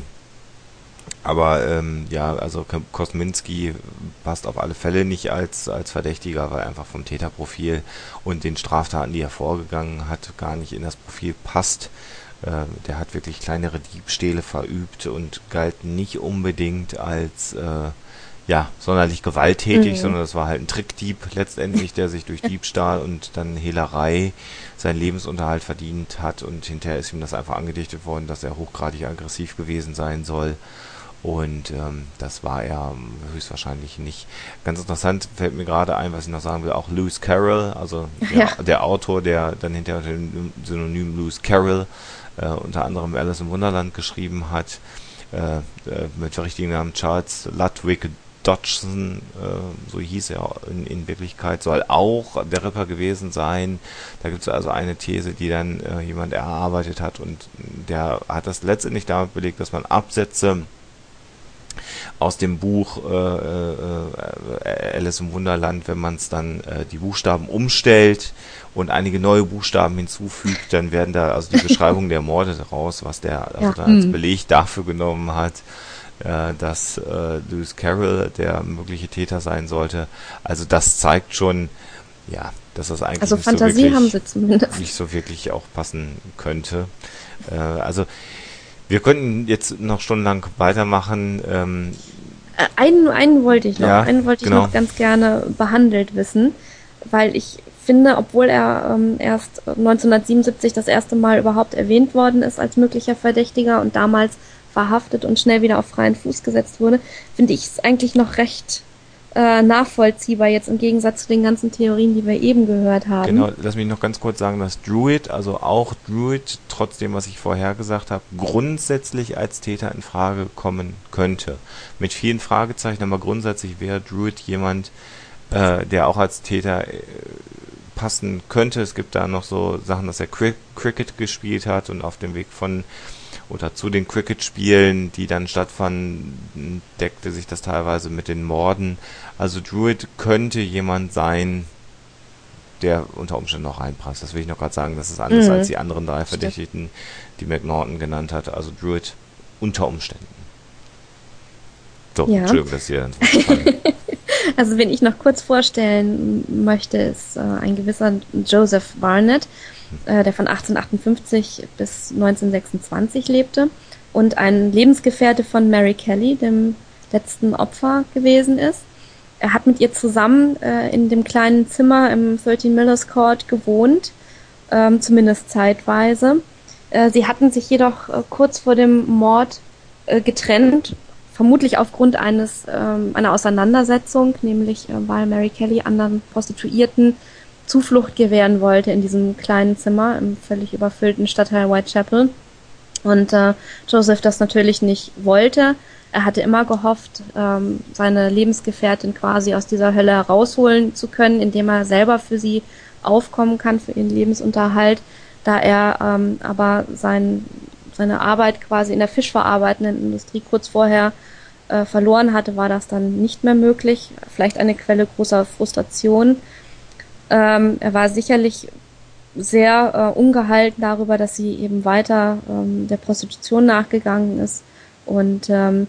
Aber ähm, ja, also Kosminski passt auf alle Fälle nicht als als Verdächtiger, weil einfach vom Täterprofil und den Straftaten, die er vorgegangen hat, gar nicht in das Profil passt. Äh, der hat wirklich kleinere Diebstähle verübt und galt nicht unbedingt als äh, ja sonderlich gewalttätig, mhm. sondern das war halt ein Trickdieb letztendlich, der sich durch Diebstahl und dann Hehlerei seinen Lebensunterhalt verdient hat, und hinterher ist ihm das einfach angedichtet worden, dass er hochgradig aggressiv gewesen sein soll. Und ähm, das war er höchstwahrscheinlich nicht. Ganz interessant fällt mir gerade ein, was ich noch sagen will, auch Lewis Carroll, also der, ja. der Autor, der dann hinterher unter dem Synonym Lewis Carroll äh, unter anderem Alice im Wunderland geschrieben hat, äh, äh, mit dem richtigen Namen Charles Ludwig Dodgson, äh, so hieß er in, in Wirklichkeit, soll auch der Ripper gewesen sein. Da gibt es also eine These, die dann äh, jemand erarbeitet hat, und der hat das letztendlich damit belegt, dass man Absätze aus dem Buch äh, äh, Alice im Wunderland, wenn man es dann äh, die Buchstaben umstellt und einige neue Buchstaben hinzufügt, dann werden da also die Beschreibungen der Morde raus, was der also ja. dann als Beleg dafür genommen hat, äh, dass äh, Lewis Carroll der mögliche Täter sein sollte. Also das zeigt schon, ja, dass das eigentlich also nicht, Fantasie so wirklich, haben sie zumindest. nicht so wirklich auch passen könnte. Äh, also wir könnten jetzt noch stundenlang weitermachen. Ähm, einen, einen wollte ich noch, ja, einen wollte ich genau. noch ganz gerne behandelt wissen, weil ich finde, obwohl er ähm, erst neunzehnhundertsiebenundsiebzig das erste Mal überhaupt erwähnt worden ist als möglicher Verdächtiger und damals verhaftet und schnell wieder auf freien Fuß gesetzt wurde, finde ich es eigentlich noch recht äh, nachvollziehbar, jetzt im Gegensatz zu den ganzen Theorien, die wir eben gehört haben. Genau, lass mich noch ganz kurz sagen, dass Druitt, also auch Druitt, trotzdem, was ich vorher gesagt habe, grundsätzlich als Täter in Frage kommen könnte. Mit vielen Fragezeichen, aber grundsätzlich wäre Druitt jemand, äh, der auch als Täter äh, passen könnte. Es gibt da noch so Sachen, dass er Cri- Cricket gespielt hat und auf dem Weg von oder zu den Cricket-Spielen, die dann stattfanden, deckte sich das teilweise mit den Morden. Also Druid könnte jemand sein, der unter Umständen noch reinpasst. Das will ich noch gerade sagen. Das ist anders Mhm. als die anderen drei Verdächtigten, die McNaughton genannt hat. Also Druid unter Umständen. So, Ja. Entschuldigung, dass ihr ins Wort gefallen. Also wen ich noch kurz vorstellen möchte, ist äh, ein gewisser Joseph Barnett, äh, der von achtzehnhundertachtundfünfzig bis neunzehnhundertsechsundzwanzig lebte und ein Lebensgefährte von Mary Kelly, dem letzten Opfer gewesen ist. Er hat mit ihr zusammen äh, in dem kleinen Zimmer im dreizehn Millers Court gewohnt, ähm, zumindest zeitweise. Äh, sie hatten sich jedoch äh, kurz vor dem Mord äh, getrennt, vermutlich aufgrund eines ähm, einer Auseinandersetzung, nämlich äh, weil Mary Kelly anderen Prostituierten Zuflucht gewähren wollte in diesem kleinen Zimmer im völlig überfüllten Stadtteil Whitechapel. Und äh, Joseph das natürlich nicht wollte. Er hatte immer gehofft, ähm, seine Lebensgefährtin quasi aus dieser Hölle herausholen zu können, indem er selber für sie aufkommen kann, für ihren Lebensunterhalt. Da er ähm, aber sein, seine Arbeit quasi in der fischverarbeitenden Industrie kurz vorher äh, verloren hatte, war das dann nicht mehr möglich. Vielleicht eine Quelle großer Frustration. Ähm, er war sicherlich sehr äh, ungehalten darüber, dass sie eben weiter ähm, der Prostitution nachgegangen ist. Und ähm,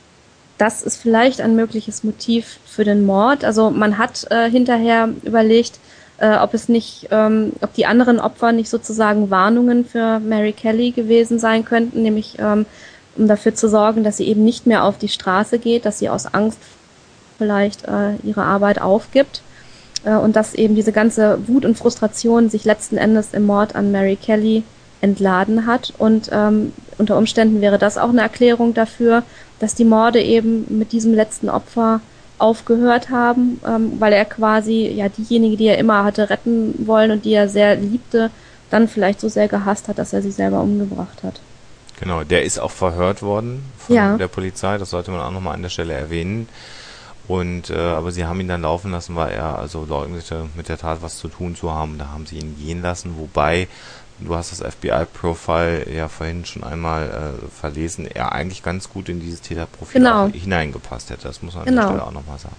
das ist vielleicht ein mögliches Motiv für den Mord. Also man hat äh, hinterher überlegt, äh, ob es nicht, ähm, ob die anderen Opfer nicht sozusagen Warnungen für Mary Kelly gewesen sein könnten, nämlich ähm, um dafür zu sorgen, dass sie eben nicht mehr auf die Straße geht, dass sie aus Angst vielleicht äh, ihre Arbeit aufgibt. Und dass eben diese ganze Wut und Frustration sich letzten Endes im Mord an Mary Kelly entladen hat. Und ähm, unter Umständen wäre das auch eine Erklärung dafür, dass die Morde eben mit diesem letzten Opfer aufgehört haben, ähm, weil er quasi ja diejenige, die er immer hatte retten wollen und die er sehr liebte, dann vielleicht so sehr gehasst hat, dass er sie selber umgebracht hat. Genau, der ist auch verhört worden von Ja. der Polizei. Das sollte man auch nochmal an der Stelle erwähnen. Und äh, aber sie haben ihn dann laufen lassen, weil er also leugnete, mit der Tat was zu tun zu haben. Da haben sie ihn gehen lassen. Wobei, du hast das F B I-Profile ja vorhin schon einmal äh, verlesen, er eigentlich ganz gut in dieses Täterprofil Genau. auch hineingepasst hätte. Das muss man an Genau. der Stelle auch nochmal sagen.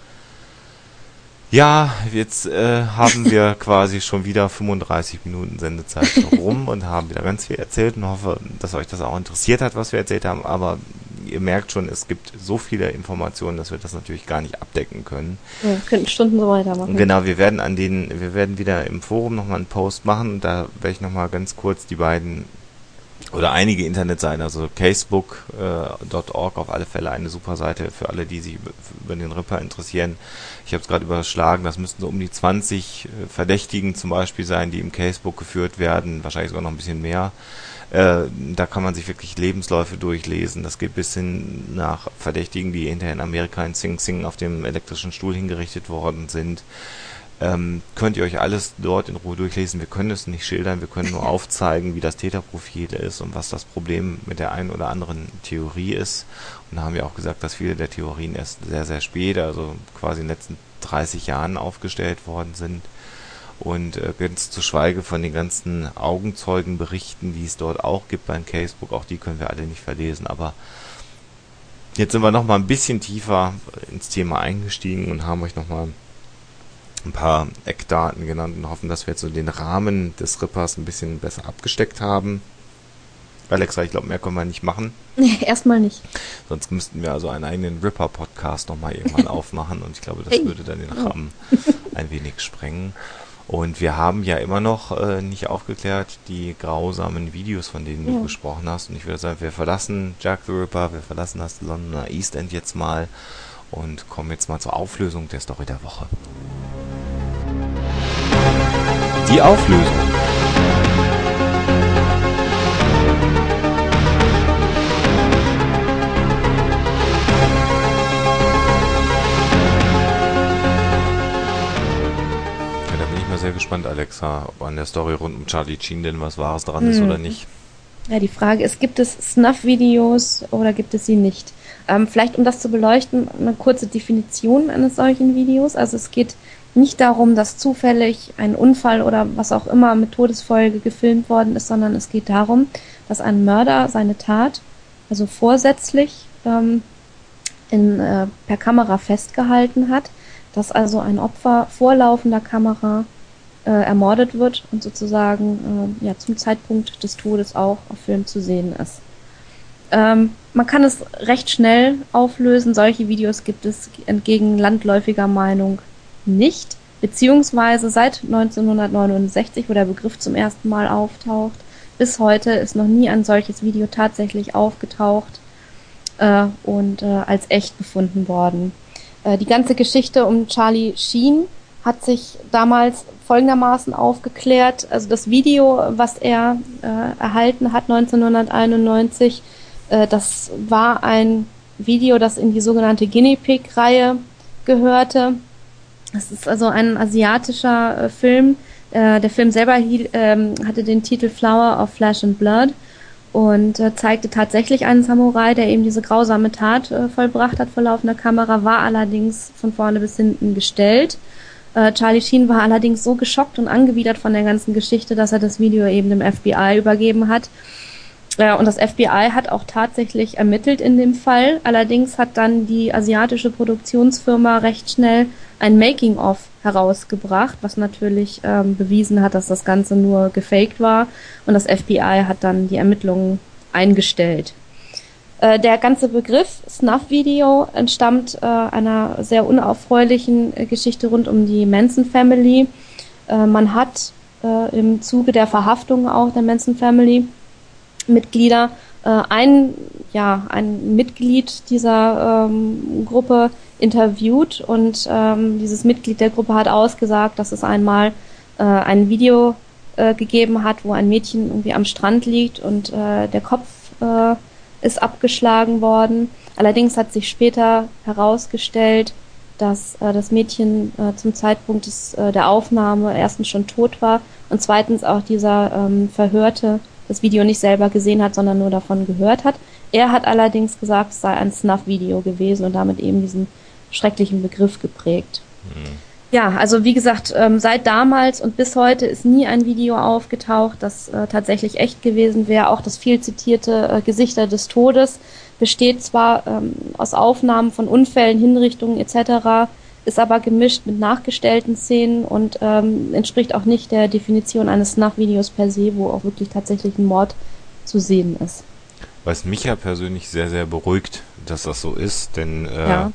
Ja, jetzt äh, haben wir quasi schon wieder fünfunddreißig Minuten Sendezeit rum und haben wieder ganz viel erzählt und hoffe, dass euch das auch interessiert hat, was wir erzählt haben. Aber ihr merkt schon, es gibt so viele Informationen, dass wir das natürlich gar nicht abdecken können. Ja, wir könnten Stunden so weitermachen. Genau, wir werden an den, wir werden wieder im Forum nochmal einen Post machen und da werde ich nochmal ganz kurz die beiden oder einige Internetseiten, also casebook Punkt org auf alle Fälle eine super Seite für alle, die sich über, über den Ripper interessieren. Ich habe es gerade überschlagen, das müssten so um die zwanzig äh, Verdächtigen zum Beispiel sein, die im Casebook geführt werden, wahrscheinlich sogar noch ein bisschen mehr. Äh, da kann man sich wirklich Lebensläufe durchlesen. Das geht bis hin nach Verdächtigen, die hinterher in Amerika in Sing Sing auf dem elektrischen Stuhl hingerichtet worden sind. Ähm, könnt ihr euch alles dort in Ruhe durchlesen. Wir können es nicht schildern, wir können nur aufzeigen, wie das Täterprofil ist und was das Problem mit der einen oder anderen Theorie ist. Und da haben wir auch gesagt, dass viele der Theorien erst sehr, sehr spät, also quasi in den letzten dreißig Jahren aufgestellt worden sind. Und äh, ganz zu Schweige von den ganzen Augenzeugenberichten, die es dort auch gibt beim Casebook, auch die können wir alle nicht verlesen. Aber jetzt sind wir nochmal ein bisschen tiefer ins Thema eingestiegen und haben euch nochmal ein paar Eckdaten genannt und hoffen, dass wir jetzt so den Rahmen des Rippers ein bisschen besser abgesteckt haben. Alexa, ich glaube, mehr können wir nicht machen. Nee, erstmal nicht. Sonst müssten wir also einen eigenen Ripper-Podcast nochmal irgendwann aufmachen und ich glaube, das Hey. würde dann den Rahmen ein wenig sprengen. Und wir haben ja immer noch äh, nicht aufgeklärt die grausamen Videos, von denen du Ja. gesprochen hast. Und ich würde sagen, wir verlassen Jack the Ripper, wir verlassen das Londoner East End jetzt mal und kommen jetzt mal zur Auflösung der Story der Woche. Die Auflösung. Ja, da bin ich mal sehr gespannt, Alexa, ob an der Story rund um Charlie Sheen denn was Wahres dran ist Hm. oder nicht. Ja, die Frage ist, gibt es Snuff-Videos oder gibt es sie nicht? Ähm, vielleicht, um das zu beleuchten, eine kurze Definition eines solchen Videos. Also es geht nicht darum, dass zufällig ein Unfall oder was auch immer mit Todesfolge gefilmt worden ist, sondern es geht darum, dass ein Mörder seine Tat, also vorsätzlich, ähm, in, äh, per Kamera festgehalten hat, dass also ein Opfer vor laufender Kamera äh, ermordet wird und sozusagen äh, ja, zum Zeitpunkt des Todes auch auf Film zu sehen ist. Ähm, man kann es recht schnell auflösen. Solche Videos gibt es entgegen landläufiger Meinung nicht, beziehungsweise seit neunzehnhundertneunundsechzig, wo der Begriff zum ersten Mal auftaucht, bis heute ist noch nie ein solches Video tatsächlich aufgetaucht äh, und äh, als echt befunden worden. Äh, die ganze Geschichte um Charlie Sheen hat sich damals folgendermaßen aufgeklärt. Also das Video, was er äh, erhalten hat neunzehnhunderteinundneunzig, äh, das war ein Video, das in die sogenannte Guinea Pig-Reihe gehörte. Das ist also ein asiatischer äh, Film. Äh, der Film selber hielt, ähm, hatte den Titel Flower of Flesh and Blood und äh, zeigte tatsächlich einen Samurai, der eben diese grausame Tat äh, vollbracht hat vor laufender Kamera, war allerdings von vorne bis hinten gestellt. Äh, Charlie Sheen war allerdings so geschockt und angewidert von der ganzen Geschichte, dass er das Video eben dem F B I übergeben hat. Äh, und das F B I hat auch tatsächlich ermittelt in dem Fall. Allerdings hat dann die asiatische Produktionsfirma recht schnell ein Making-of herausgebracht, was natürlich ähm, bewiesen hat, dass das Ganze nur gefaked war. Und das F B I hat dann die Ermittlungen eingestellt. Äh, der ganze Begriff Snuff-Video entstammt äh, einer sehr unerfreulichen äh, Geschichte rund um die Manson Family. Äh, man hat äh, im Zuge der Verhaftung auch der Manson Family Mitglieder äh, ein, ja, ein Mitglied dieser ähm, Gruppe interviewt und ähm, dieses Mitglied der Gruppe hat ausgesagt, dass es einmal äh, ein Video äh, gegeben hat, wo ein Mädchen irgendwie am Strand liegt und äh, der Kopf äh, ist abgeschlagen worden. Allerdings hat sich später herausgestellt, dass äh, das Mädchen äh, zum Zeitpunkt des, äh, der Aufnahme erstens schon tot war und zweitens auch dieser ähm, Verhörte das Video nicht selber gesehen hat, sondern nur davon gehört hat. Er hat allerdings gesagt, es sei ein Snuff-Video gewesen und damit eben diesen schrecklichen Begriff geprägt. Mhm. Ja, also wie gesagt, ähm, seit damals und bis heute ist nie ein Video aufgetaucht, das äh, tatsächlich echt gewesen wäre. Auch das viel zitierte äh, Gesichter des Todes besteht zwar ähm, aus Aufnahmen von Unfällen, Hinrichtungen et cetera, ist aber gemischt mit nachgestellten Szenen und ähm, entspricht auch nicht der Definition eines Snuff-Videos per se, wo auch wirklich tatsächlich ein Mord zu sehen ist. Was mich ja persönlich sehr, sehr beruhigt, dass das so ist, denn äh, ja.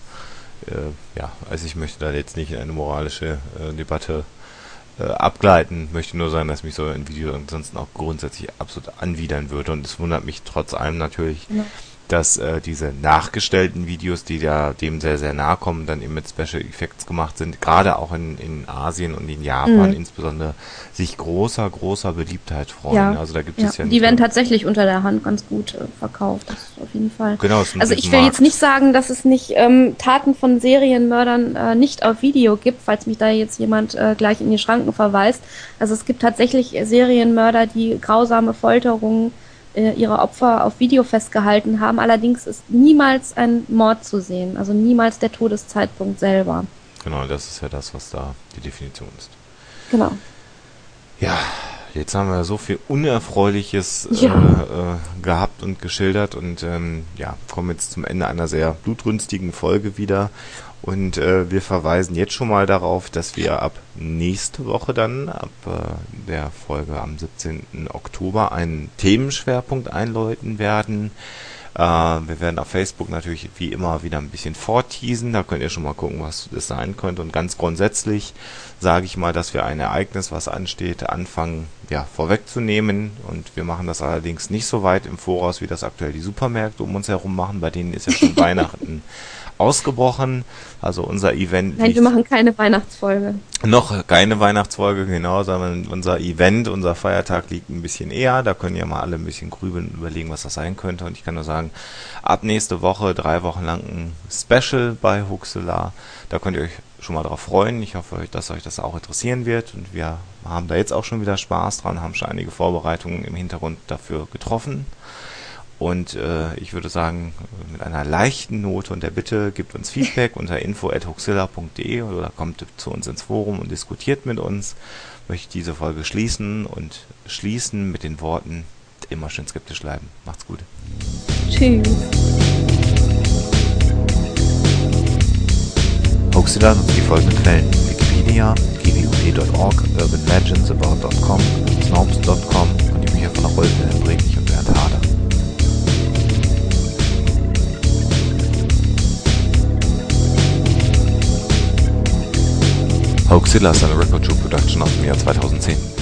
Äh, ja, also ich möchte da jetzt nicht in eine moralische äh, Debatte äh, abgleiten, möchte nur sagen, dass mich so ein Video ansonsten auch grundsätzlich absolut anwidern würde und es wundert mich trotz allem natürlich, ja. dass äh, diese nachgestellten Videos, die ja dem sehr, sehr nahe kommen, dann eben mit Special Effects gemacht sind, gerade auch in, in Asien und in Japan mhm. insbesondere, sich großer, großer Beliebtheit freuen. Ja. Also da gibt ja. es ja Die werden tatsächlich unter der Hand ganz gut äh, verkauft, das ist auf jeden Fall. Genau, also ich will Markt. jetzt nicht sagen, dass es nicht ähm, Taten von Serienmördern äh, nicht auf Video gibt, falls mich da jetzt jemand äh, gleich in die Schranken verweist. Also es gibt tatsächlich Serienmörder, die grausame Folterungen ihre Opfer auf Video festgehalten haben. Allerdings ist niemals ein Mord zu sehen, also niemals der Todeszeitpunkt selber. Genau, das ist ja das, was da die Definition ist. Genau. Ja, jetzt haben wir so viel Unerfreuliches ja. äh, äh, gehabt und geschildert und ähm, ja, kommen jetzt zum Ende einer sehr blutrünstigen Folge wieder. Und äh, wir verweisen jetzt schon mal darauf, dass wir ab nächste Woche dann, ab äh, der Folge am siebzehnten Oktober, einen Themenschwerpunkt einläuten werden. Äh, wir werden auf Facebook natürlich wie immer wieder ein bisschen vorteasen. Da könnt ihr schon mal gucken, was das sein könnte. Und ganz grundsätzlich sage ich mal, dass wir ein Ereignis, was ansteht, anfangen ja, vorwegzunehmen. Und wir machen das allerdings nicht so weit im Voraus, wie das aktuell die Supermärkte um uns herum machen. Bei denen ist ja schon Weihnachten ausgebrochen, also unser Event. Nein, wir machen keine Weihnachtsfolge. Noch keine Weihnachtsfolge, genau, sondern unser Event, unser Feiertag liegt ein bisschen eher. Da können ja mal alle ein bisschen grübeln und überlegen, was das sein könnte. Und ich kann nur sagen, ab nächste Woche, drei Wochen lang ein Special bei Huxela. Da könnt ihr euch schon mal drauf freuen. Ich hoffe, dass euch das auch interessieren wird. Und wir haben da jetzt auch schon wieder Spaß dran, haben schon einige Vorbereitungen im Hintergrund dafür getroffen. Und äh, ich würde sagen, mit einer leichten Note und der Bitte, gebt uns Feedback unter info at hoaxilla punkt de oder kommt zu uns ins Forum und diskutiert mit uns. Möchte ich diese Folge schließen und schließen mit den Worten, immer schön skeptisch bleiben. Macht's gut. Tschüss. Hoaxilla nutzt die folgenden Quellen: Wikipedia, g w u p punkt org, urban legends about punkt com, snopes punkt com und die Bücher von Rolf Wilhelm Bredlich und Bernd Hader. Hoaxilla ist eine Record Show Production aus dem Jahr zweitausendzehn.